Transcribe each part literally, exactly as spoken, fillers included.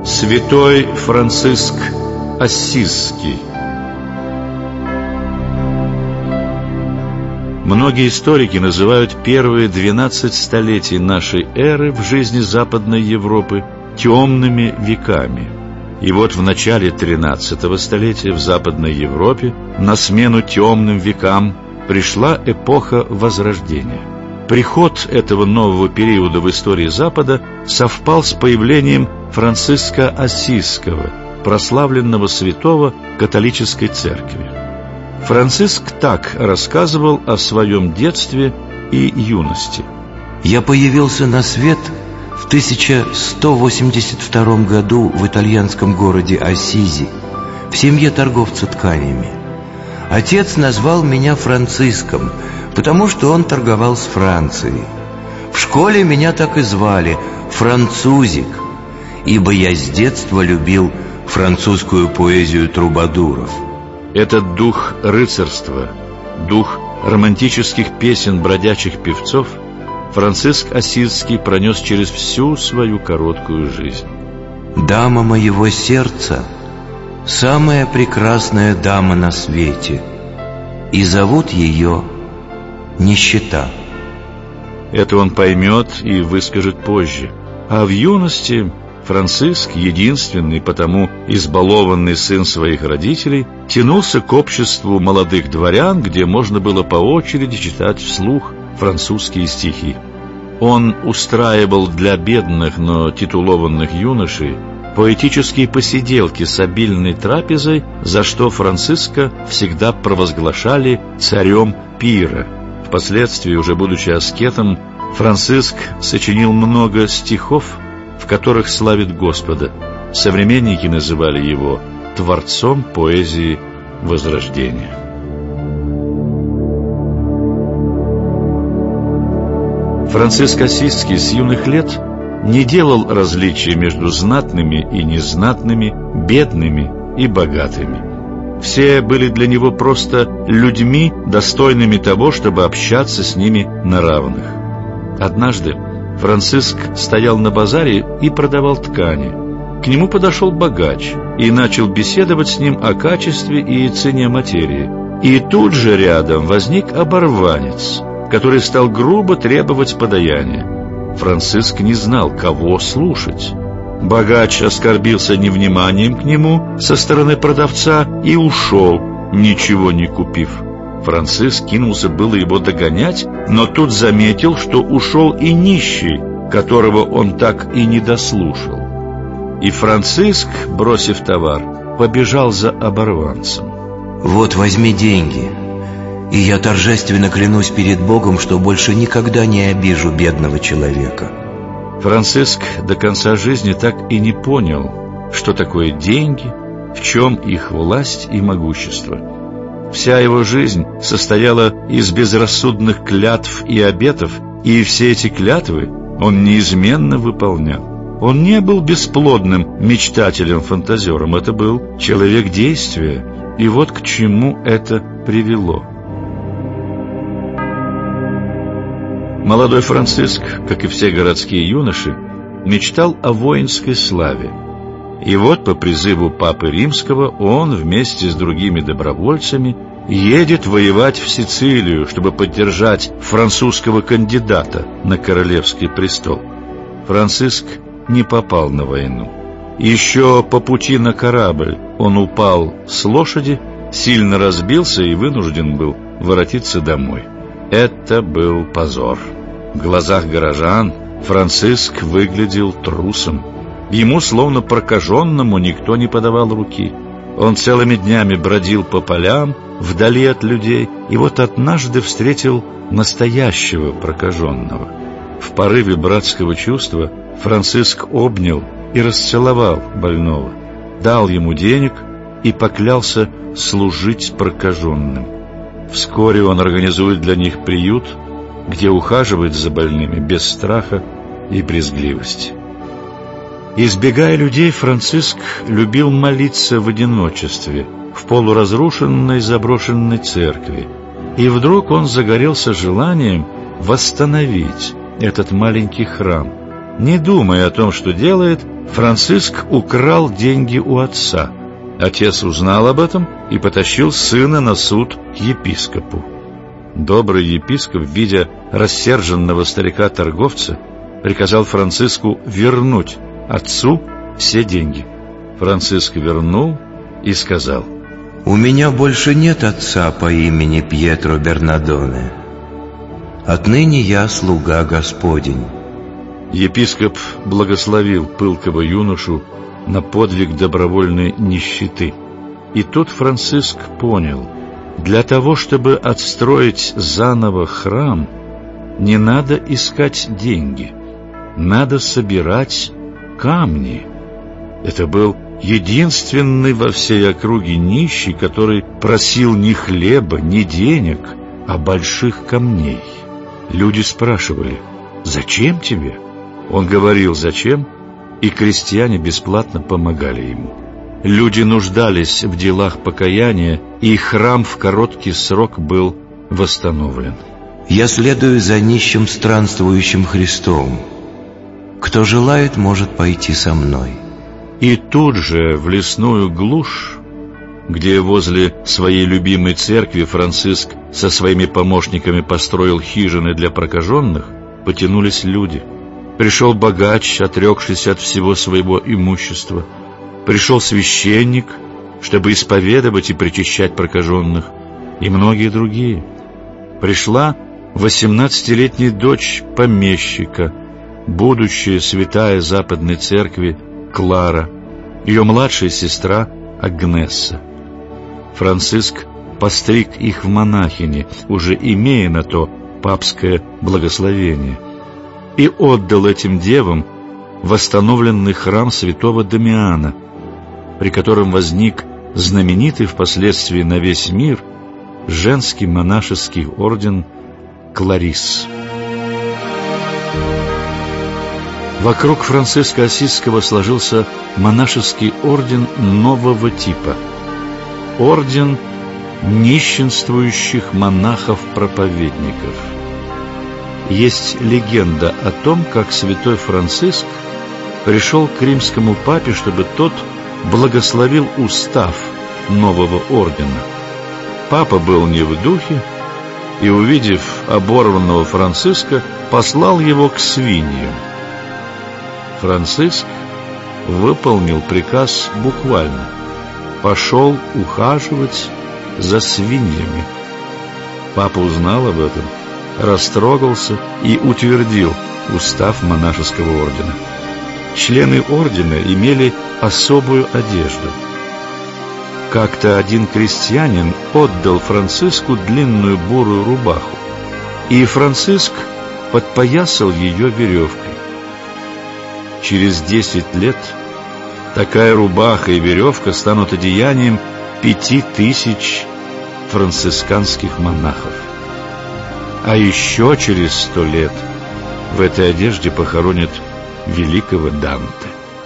Святой Франциск Ассизский. Многие историки называют первые двенадцать столетий нашей эры в жизни Западной Европы темными веками. И вот в начале тринадцатого столетия в Западной Европе на смену темным векам пришла эпоха Возрождения. Приход этого нового периода в истории Запада совпал с появлением Франциска Ассизского, прославленного святого католической церкви. Франциск так рассказывал о своем детстве и юности. «Я появился на свет в тысяча сто восемьдесят втором году в итальянском городе Ассизи, в семье торговца тканями. Отец назвал меня Франциском, потому что он торговал с Францией. В школе меня так и звали – Французик, ибо я с детства любил французскую поэзию трубадуров». Этот дух рыцарства, дух романтических песен бродячих певцов Франциск Ассизский пронес через всю свою короткую жизнь. «Дама моего сердца – самая прекрасная дама на свете, и зовут ее нищета». Это он поймет и выскажет позже. А в юности Франциск, единственный, потому избалованный сын своих родителей, тянулся к обществу молодых дворян, где можно было по очереди читать вслух французские стихи. Он устраивал для бедных, но титулованных юношей поэтические посиделки с обильной трапезой, за что Франциска всегда провозглашали царем пира. Впоследствии, уже будучи аскетом, Франциск сочинил много стихов, в которых славит Господа. Современники называли его творцом поэзии Возрождения. Франциск Ассизский с юных лет не делал различия между знатными и незнатными, бедными и богатыми. Все были для него просто людьми, достойными того, чтобы общаться с ними на равных. Однажды Франциск стоял на базаре и продавал ткани. К нему подошел богач и начал беседовать с ним о качестве и цене материи. И тут же рядом возник оборванец, который стал грубо требовать подаяния. Франциск не знал, кого слушать. Богач оскорбился невниманием к нему со стороны продавца и ушел, ничего не купив. Франциск кинулся было его догонять, но тут заметил, что ушел и нищий, которого он так и не дослушал. И Франциск, бросив товар, побежал за оборванцем. «Вот, возьми деньги, и я торжественно клянусь перед Богом, что больше никогда не обижу бедного человека». Франциск до конца жизни так и не понял, что такое деньги, в чем их власть и могущество. Вся его жизнь состояла из безрассудных клятв и обетов, и все эти клятвы он неизменно выполнял. Он не был бесплодным мечтателем-фантазером, это был человек действия, и вот к чему это привело. Молодой Франциск, как и все городские юноши, мечтал о воинской славе. И вот по призыву Папы Римского он вместе с другими добровольцами едет воевать в Сицилию, чтобы поддержать французского кандидата на королевский престол. Франциск не попал на войну. Еще по пути на корабль он упал с лошади, сильно разбился и вынужден был воротиться домой. Это был позор. В глазах горожан Франциск выглядел трусом. Ему, словно прокаженному, никто не подавал руки. Он целыми днями бродил по полям, вдали от людей, и вот однажды встретил настоящего прокаженного. В порыве братского чувства Франциск обнял и расцеловал больного, дал ему денег и поклялся служить прокаженным. Вскоре он организует для них приют, где ухаживает за больными без страха и брезгливости. Избегая людей, Франциск любил молиться в одиночестве в полуразрушенной заброшенной церкви. И вдруг он загорелся желанием восстановить этот маленький храм. Не думая о том, что делает, Франциск украл деньги у отца. Отец узнал об этом и потащил сына на суд к епископу. Добрый епископ, видя рассерженного старика-торговца, приказал Франциску вернуть отцу все деньги. Франциск вернул и сказал: «У меня больше нет отца по имени Пьетро Бернадоне. Отныне я слуга Господень». Епископ благословил пылкого юношу на подвиг добровольной нищеты. И тут Франциск понял: для того, чтобы отстроить заново храм, не надо искать деньги, надо собирать камни. Это был единственный во всей округе нищий, который просил не хлеба, не денег, а больших камней. Люди спрашивали: «Зачем тебе?» Он говорил «зачем?», и крестьяне бесплатно помогали ему. Люди нуждались в делах покаяния, и храм в короткий срок был восстановлен. «Я следую за нищим странствующим Христом. Кто желает, может пойти со мной». И тут же в лесную глушь, где возле своей любимой церкви Франциск со своими помощниками построил хижины для прокаженных, потянулись люди. Пришел богач, отрекшийся от всего своего имущества. Пришел священник, чтобы исповедовать и причащать прокаженных, и многие другие. Пришла восемнадцатилетняя дочь помещика, будущая святая Западной Церкви Клара, ее младшая сестра Агнесса. Франциск постриг их в монахини, уже имея на то папское благословение, и отдал этим девам восстановленный храм святого Дамиана, при котором возник знаменитый впоследствии на весь мир женский монашеский орден Кларисс. Вокруг Франциска Ассизского сложился монашеский орден нового типа — орден нищенствующих монахов-проповедников. Есть легенда о том, как святой Франциск пришел к римскому папе, чтобы тот благословил устав нового ордена. Папа был не в духе и, увидев оборванного Франциска, послал его к свиньям. Франциск выполнил приказ буквально. Пошел ухаживать за свиньями. Папа узнал об этом, растрогался и утвердил устав монашеского ордена. Члены ордена имели особую одежду. Как-то один крестьянин отдал Франциску длинную бурую рубаху, и Франциск подпоясал ее веревкой. Через десять лет такая рубаха и веревка станут одеянием пяти тысяч францисканских монахов. А еще через сто лет в этой одежде похоронят великого Данте.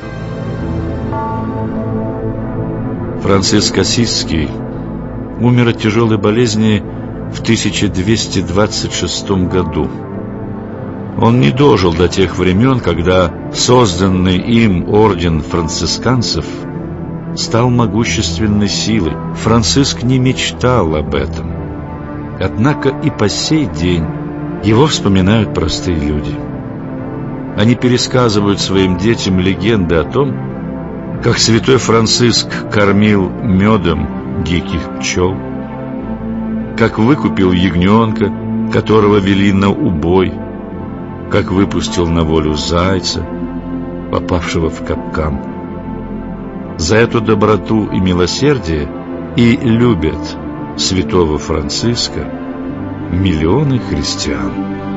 Франциск Ассизский умер от тяжелой болезни в тысяча двести двадцать шестом году. Он не дожил до тех времен, когда созданный им орден францисканцев стал могущественной силой. Франциск не мечтал об этом. Однако и по сей день его вспоминают простые люди. Они пересказывают своим детям легенды о том, как святой Франциск кормил медом диких пчел, как выкупил ягненка, которого вели на убой, как выпустил на волю зайца, попавшего в капкан. За эту доброту и милосердие и любят святого Франциска миллионы христиан.